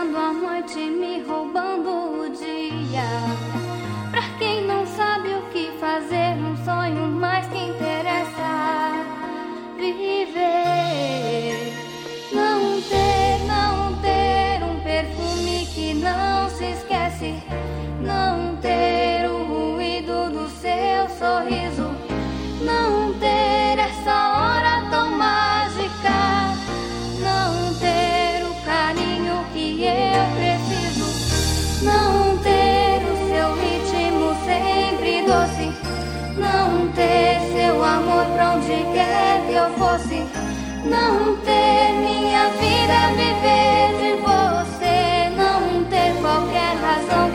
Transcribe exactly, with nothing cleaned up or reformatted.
passando a noite, me roubando o dia. Pra quem não sabe o que fazer, um sonho mais que interessa viver. Não ter, não ter um perfume que não se esquece. Não ter o ruído do seu sorriso. Não ter essa hora tão mágica. Não ter o carinho que eu preciso. Não ter o seu ritmo sempre doce. Não ter seu amor pra onde quer que eu fosse. Não ter minha vida viver de você. Não ter qualquer razão